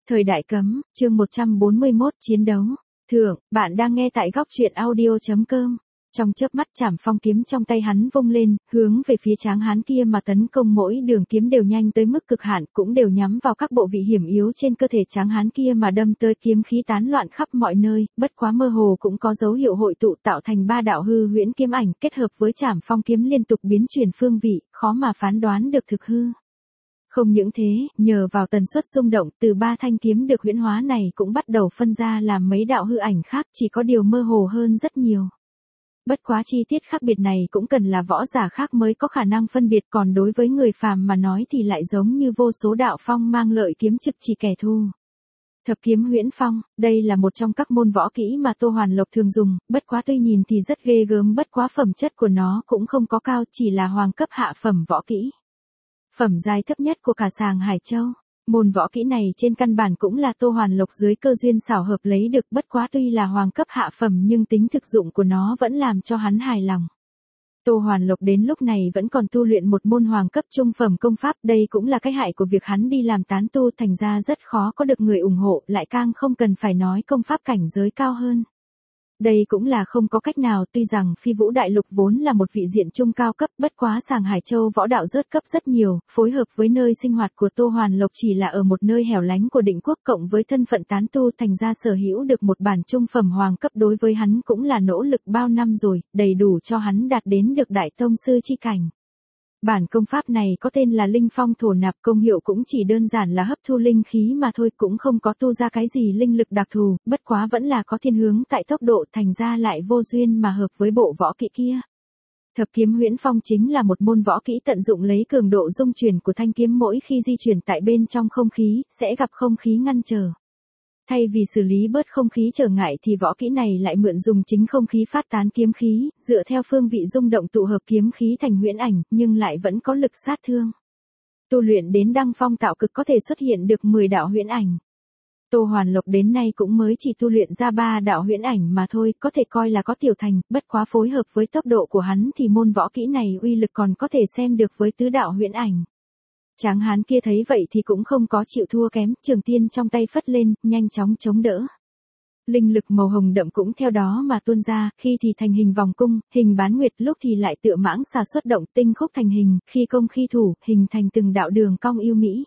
Thời đại cấm, chương 141 chiến đấu. Thượng, bạn đang nghe tại góc truyện audio.com. Trong chớp mắt Trảm Phong kiếm trong tay hắn vung lên, hướng về phía tráng hán kia mà tấn công, mỗi đường kiếm đều nhanh tới mức cực hạn, cũng đều nhắm vào các bộ vị hiểm yếu trên cơ thể tráng hán kia mà đâm tới, kiếm khí tán loạn khắp mọi nơi, bất quá mơ hồ cũng có dấu hiệu hội tụ tạo thành ba đạo hư huyễn kiếm ảnh, kết hợp với Trảm Phong kiếm liên tục biến chuyển phương vị, khó mà phán đoán được thực hư. Không những thế, nhờ vào tần suất rung động từ ba thanh kiếm được huyễn hóa này cũng bắt đầu phân ra làm mấy đạo hư ảnh khác, chỉ có điều mơ hồ hơn rất nhiều. Bất quá chi tiết khác biệt này cũng cần là võ giả khác mới có khả năng phân biệt, còn đối với người phàm mà nói thì lại giống như vô số đạo phong mang lợi kiếm trực chỉ kẻ thù. Thập kiếm huyễn phong, đây là một trong các môn võ kỹ mà Tô Hoàn Lộc thường dùng, bất quá tuy nhìn thì rất ghê gớm, bất quá phẩm chất của nó cũng không có cao, chỉ là hoàng cấp hạ phẩm võ kỹ. Phẩm giai thấp nhất của cả Sàng Hải Châu. Môn võ kỹ này trên căn bản cũng là Tô Hoàn Lộc dưới cơ duyên xảo hợp lấy được, bất quá tuy là hoàng cấp hạ phẩm nhưng tính thực dụng của nó vẫn làm cho hắn hài lòng. Tô Hoàn Lộc đến lúc này vẫn còn tu luyện một môn hoàng cấp trung phẩm công pháp, đây cũng là cái hại của việc hắn đi làm tán tu, thành ra rất khó có được người ủng hộ, lại càng không cần phải nói công pháp cảnh giới cao hơn. Đây cũng là không có cách nào, tuy rằng Phi Vũ Đại Lục vốn là một vị diện trung cao cấp, bất quá Sàng Hải Châu võ đạo rớt cấp rất nhiều, phối hợp với nơi sinh hoạt của Tô Hoàn Lộc chỉ là ở một nơi hẻo lánh của Định Quốc cộng với thân phận tán tu, thành ra sở hữu được một bản trung phẩm hoàng cấp đối với hắn cũng là nỗ lực bao năm rồi, đầy đủ cho hắn đạt đến được đại tông sư chi cảnh. Bản công pháp này có tên là Linh Phong Thổ Nạp, công hiệu cũng chỉ đơn giản là hấp thu linh khí mà thôi, cũng không có tu ra cái gì linh lực đặc thù, bất quá vẫn là có thiên hướng tại tốc độ, thành ra lại vô duyên mà hợp với bộ võ kỹ kia. Thập kiếm huyễn phong chính là một môn võ kỹ tận dụng lấy cường độ dung chuyển của thanh kiếm, mỗi khi di chuyển tại bên trong không khí, sẽ gặp không khí ngăn trở. Thay vì xử lý bớt không khí trở ngại thì võ kỹ này lại mượn dùng chính không khí phát tán kiếm khí, dựa theo phương vị rung động tụ hợp kiếm khí thành huyễn ảnh, nhưng lại vẫn có lực sát thương. Tu luyện đến đăng phong tạo cực có thể xuất hiện được 10 đạo huyễn ảnh. Tô Hoàn Lộc đến nay cũng mới chỉ tu luyện ra 3 đạo huyễn ảnh mà thôi, có thể coi là có tiểu thành, bất quá phối hợp với tốc độ của hắn thì môn võ kỹ này uy lực còn có thể xem được với tứ đạo huyễn ảnh. Tráng hán kia thấy vậy thì cũng không có chịu thua kém, trường tiên trong tay phất lên, nhanh chóng chống đỡ. Linh lực màu hồng đậm cũng theo đó mà tuôn ra, khi thì thành hình vòng cung, hình bán nguyệt, lúc thì lại tựa mãng xà xuất động, tinh khúc thành hình, khi công khi thủ, hình thành từng đạo đường cong yêu mỹ.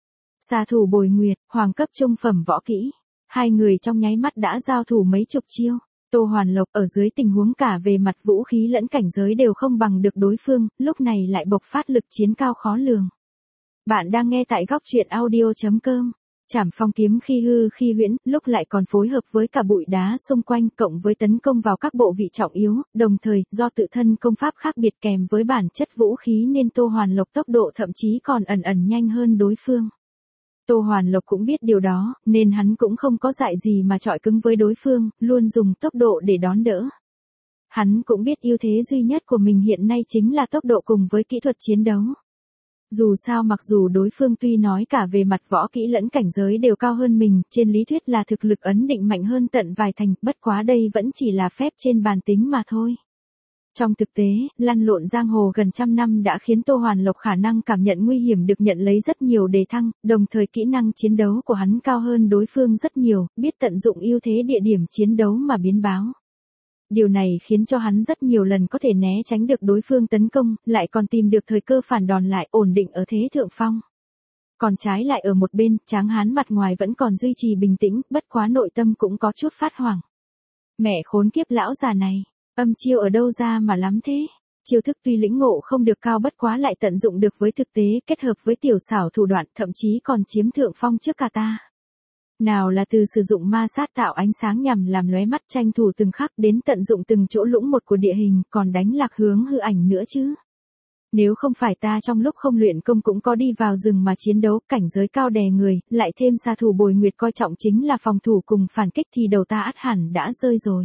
Xà thủ bồi nguyệt, hoàng cấp trung phẩm võ kỹ. Hai người trong nháy mắt đã giao thủ mấy chục chiêu. Tô Hoàn Lộc ở dưới tình huống cả về mặt vũ khí lẫn cảnh giới đều không bằng được đối phương, lúc này lại bộc phát lực chiến cao khó lường. Bạn đang nghe tại góc truyện audio.com. Trảm Phong kiếm khi hư khi huyễn, lúc lại còn phối hợp với cả bụi đá xung quanh cộng với tấn công vào các bộ vị trọng yếu, đồng thời do tự thân công pháp khác biệt kèm với bản chất vũ khí nên Tô Hoàn Lộc tốc độ thậm chí còn ẩn nhanh hơn đối phương. Tô Hoàn Lộc cũng biết điều đó, nên hắn cũng không có dại gì mà chọi cứng với đối phương, luôn dùng tốc độ để đón đỡ. Hắn cũng biết ưu thế duy nhất của mình hiện nay chính là tốc độ cùng với kỹ thuật chiến đấu. Dù sao mặc dù đối phương tuy nói cả về mặt võ kỹ lẫn cảnh giới đều cao hơn mình, trên lý thuyết là thực lực ấn định mạnh hơn tận vài thành, bất quá đây vẫn chỉ là phép trên bàn tính mà thôi. Trong thực tế, lăn lộn giang hồ gần trăm năm đã khiến Tô Hoàn Lộc khả năng cảm nhận nguy hiểm được nhận lấy rất nhiều đề thăng, đồng thời kỹ năng chiến đấu của hắn cao hơn đối phương rất nhiều, biết tận dụng ưu thế địa điểm chiến đấu mà biến báo. Điều này khiến cho hắn rất nhiều lần có thể né tránh được đối phương tấn công, lại còn tìm được thời cơ phản đòn lại, ổn định ở thế thượng phong. Còn trái lại ở một bên, tráng hán mặt ngoài vẫn còn duy trì bình tĩnh, bất quá nội tâm cũng có chút phát hoảng. Mẹ khốn kiếp lão già này, âm chiêu ở đâu ra mà lắm thế? Chiêu thức tuy lĩnh ngộ không được cao, bất quá lại tận dụng được với thực tế, kết hợp với tiểu xảo thủ đoạn, thậm chí còn chiếm thượng phong trước cả ta. Nào là từ sử dụng ma sát tạo ánh sáng nhằm làm lóe mắt tranh thủ từng khắc đến tận dụng từng chỗ lũng một của địa hình, còn đánh lạc hướng hư ảnh nữa chứ. Nếu không phải ta trong lúc không luyện công cũng có đi vào rừng mà chiến đấu, cảnh giới cao đè người, lại thêm xà thủ bồi nguyệt coi trọng chính là phòng thủ cùng phản kích thì đầu ta ắt hẳn đã rơi rồi.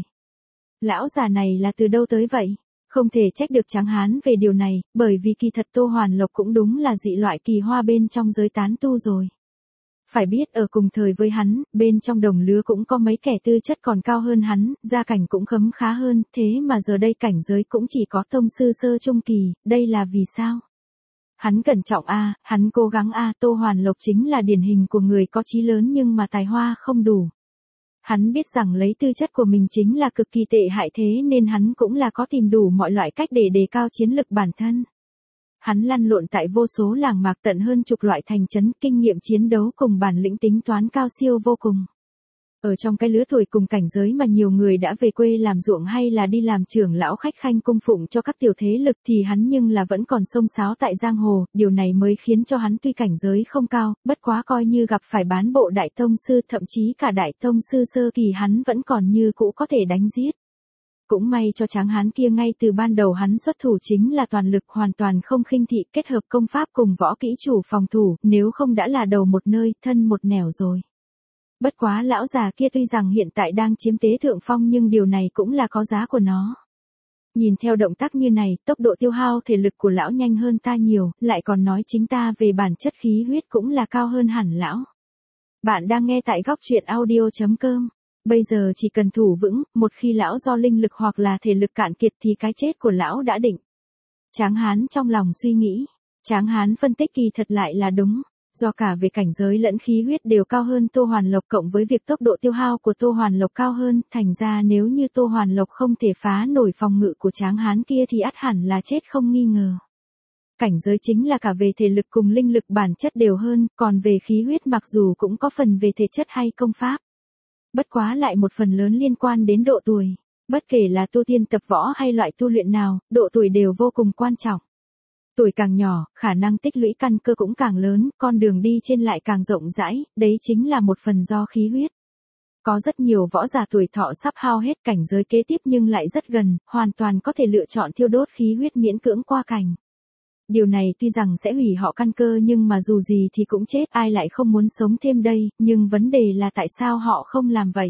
Lão già này là từ đâu tới vậy? Không thể trách được tráng hán về điều này, bởi vì kỳ thật Tô Hoàn Lộc cũng đúng là dị loại kỳ hoa bên trong giới tán tu rồi. Phải biết ở cùng thời với hắn, bên trong đồng lứa cũng có mấy kẻ tư chất còn cao hơn hắn, gia cảnh cũng khấm khá hơn, thế mà giờ đây cảnh giới cũng chỉ có tông sư sơ trung kỳ, đây là vì sao? Hắn cẩn trọng hắn cố gắng Tô Hoàn Lộc chính là điển hình của người có chí lớn nhưng mà tài hoa không đủ. Hắn biết rằng lấy tư chất của mình chính là cực kỳ tệ hại thế nên hắn cũng là có tìm đủ mọi loại cách để đề cao chiến lực bản thân. Hắn lăn lộn tại vô số làng mạc tận hơn chục loại thành trấn, kinh nghiệm chiến đấu cùng bản lĩnh tính toán cao siêu vô cùng. Ở trong cái lứa tuổi cùng cảnh giới mà nhiều người đã về quê làm ruộng hay là đi làm trưởng lão khách khanh cung phụng cho các tiểu thế lực thì hắn nhưng là vẫn còn xông xáo tại giang hồ, điều này mới khiến cho hắn tuy cảnh giới không cao, bất quá coi như gặp phải bán bộ đại tông sư thậm chí cả đại tông sư sơ kỳ hắn vẫn còn như cũ có thể đánh giết. Cũng may cho tráng hán kia ngay từ ban đầu hắn xuất thủ chính là toàn lực hoàn toàn không khinh thị kết hợp công pháp cùng võ kỹ chủ phòng thủ, nếu không đã là đầu một nơi, thân một nẻo rồi. Bất quá lão già kia tuy rằng hiện tại đang chiếm tế thượng phong nhưng điều này cũng là có giá của nó. Nhìn theo động tác như này, tốc độ tiêu hao thể lực của lão nhanh hơn ta nhiều, lại còn nói chính ta về bản chất khí huyết cũng là cao hơn hẳn lão. Bạn đang nghe tại góc truyện audio.com. Bây giờ chỉ cần thủ vững, một khi lão do linh lực hoặc là thể lực cạn kiệt thì cái chết của lão đã định. Tráng hán trong lòng suy nghĩ. Tráng hán phân tích kỳ thật lại là đúng. Do cả về cảnh giới lẫn khí huyết đều cao hơn Tô Hoàn Lộc cộng với việc tốc độ tiêu hao của Tô Hoàn Lộc cao hơn, thành ra nếu như Tô Hoàn Lộc không thể phá nổi phòng ngự của tráng hán kia thì ắt hẳn là chết không nghi ngờ. Cảnh giới chính là cả về thể lực cùng linh lực bản chất đều hơn, còn về khí huyết mặc dù cũng có phần về thể chất hay công pháp. Bất quá lại một phần lớn liên quan đến độ tuổi. Bất kể là tu tiên tập võ hay loại tu luyện nào, độ tuổi đều vô cùng quan trọng. Tuổi càng nhỏ, khả năng tích lũy căn cơ cũng càng lớn, con đường đi trên lại càng rộng rãi, đấy chính là một phần do khí huyết. Có rất nhiều võ giả tuổi thọ sắp hao hết cảnh giới kế tiếp nhưng lại rất gần, hoàn toàn có thể lựa chọn thiêu đốt khí huyết miễn cưỡng qua cảnh. Điều này tuy rằng sẽ hủy họ căn cơ nhưng mà dù gì thì cũng chết, ai lại không muốn sống thêm đây, nhưng vấn đề là tại sao họ không làm vậy.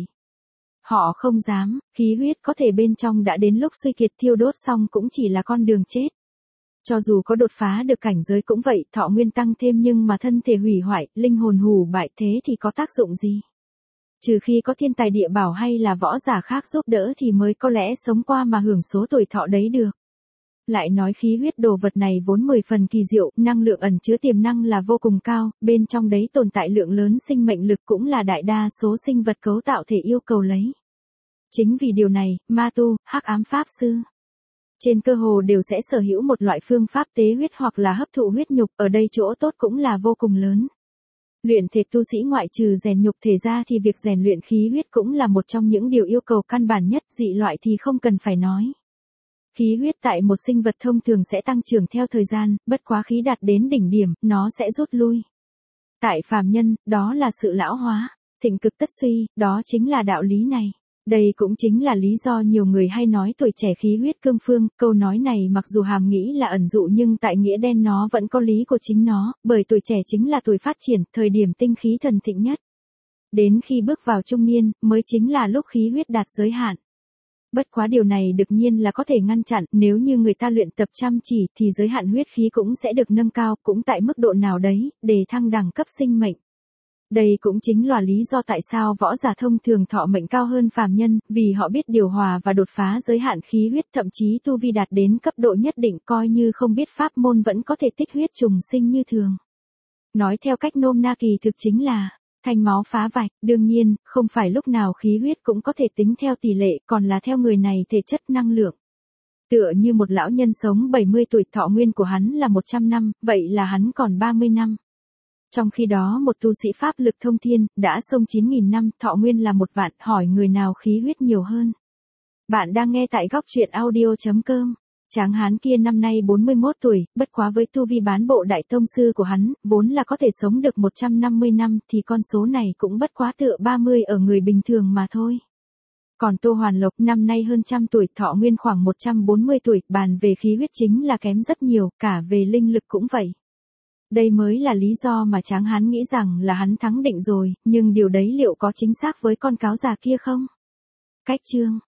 Họ không dám, khí huyết có thể bên trong đã đến lúc suy kiệt thiêu đốt xong cũng chỉ là con đường chết. Cho dù có đột phá được cảnh giới cũng vậy, thọ nguyên tăng thêm nhưng mà thân thể hủy hoại, linh hồn hủ bại thế thì có tác dụng gì? Trừ khi có thiên tài địa bảo hay là võ giả khác giúp đỡ thì mới có lẽ sống qua mà hưởng số tuổi thọ đấy được. Lại nói khí huyết đồ vật này vốn 10 phần kỳ diệu, năng lượng ẩn chứa tiềm năng là vô cùng cao, bên trong đấy tồn tại lượng lớn sinh mệnh lực cũng là đại đa số sinh vật cấu tạo thể yêu cầu lấy. Chính vì điều này, ma tu, hắc ám pháp sư trên cơ hồ đều sẽ sở hữu một loại phương pháp tế huyết hoặc là hấp thụ huyết nhục, ở đây chỗ tốt cũng là vô cùng lớn. Luyện thể tu sĩ ngoại trừ rèn nhục thể ra thì việc rèn luyện khí huyết cũng là một trong những điều yêu cầu căn bản nhất, dị loại thì không cần phải nói. Khí huyết tại một sinh vật thông thường sẽ tăng trưởng theo thời gian, bất quá khí đạt đến đỉnh điểm, nó sẽ rút lui. Tại phàm nhân, đó là sự lão hóa, thịnh cực tất suy, đó chính là đạo lý này. Đây cũng chính là lý do nhiều người hay nói tuổi trẻ khí huyết cương phương, câu nói này mặc dù hàm nghĩ là ẩn dụ nhưng tại nghĩa đen nó vẫn có lý của chính nó, bởi tuổi trẻ chính là tuổi phát triển, thời điểm tinh khí thần thịnh nhất. Đến khi bước vào trung niên, mới chính là lúc khí huyết đạt giới hạn. Bất quá điều này đương nhiên là có thể ngăn chặn, nếu như người ta luyện tập chăm chỉ thì giới hạn huyết khí cũng sẽ được nâng cao, cũng tại mức độ nào đấy, để thăng đẳng cấp sinh mệnh. Đây cũng chính là lý do tại sao võ giả thông thường thọ mệnh cao hơn phàm nhân, vì họ biết điều hòa và đột phá giới hạn khí huyết, thậm chí tu vi đạt đến cấp độ nhất định coi như không biết pháp môn vẫn có thể tích huyết trùng sinh như thường. Nói theo cách nôm na kỳ thực chính là thanh máu phá vạch, đương nhiên, không phải lúc nào khí huyết cũng có thể tính theo tỷ lệ, còn là theo người này thể chất năng lượng. Tựa như một lão nhân sống 70 tuổi, thọ nguyên của hắn là 100 năm, vậy là hắn còn 30 năm. Trong khi đó một tu sĩ pháp lực thông thiên, đã xông 9.000 năm, thọ nguyên là 1 vạn, hỏi người nào khí huyết nhiều hơn. Bạn đang nghe tại góc truyện audio.com. Tráng hán kia năm nay 41 tuổi, bất quá với tu vi bán bộ đại tông sư của hắn, vốn là có thể sống được 150 năm thì con số này cũng bất quá tựa 30 ở người bình thường mà thôi. Còn Tô Hoàn Lộc năm nay hơn trăm tuổi, thọ nguyên khoảng 140 tuổi, bàn về khí huyết chính là kém rất nhiều, cả về linh lực cũng vậy. Đây mới là lý do mà tráng hán nghĩ rằng là hắn thắng định rồi, nhưng điều đấy liệu có chính xác với con cáo già kia không? Cách chương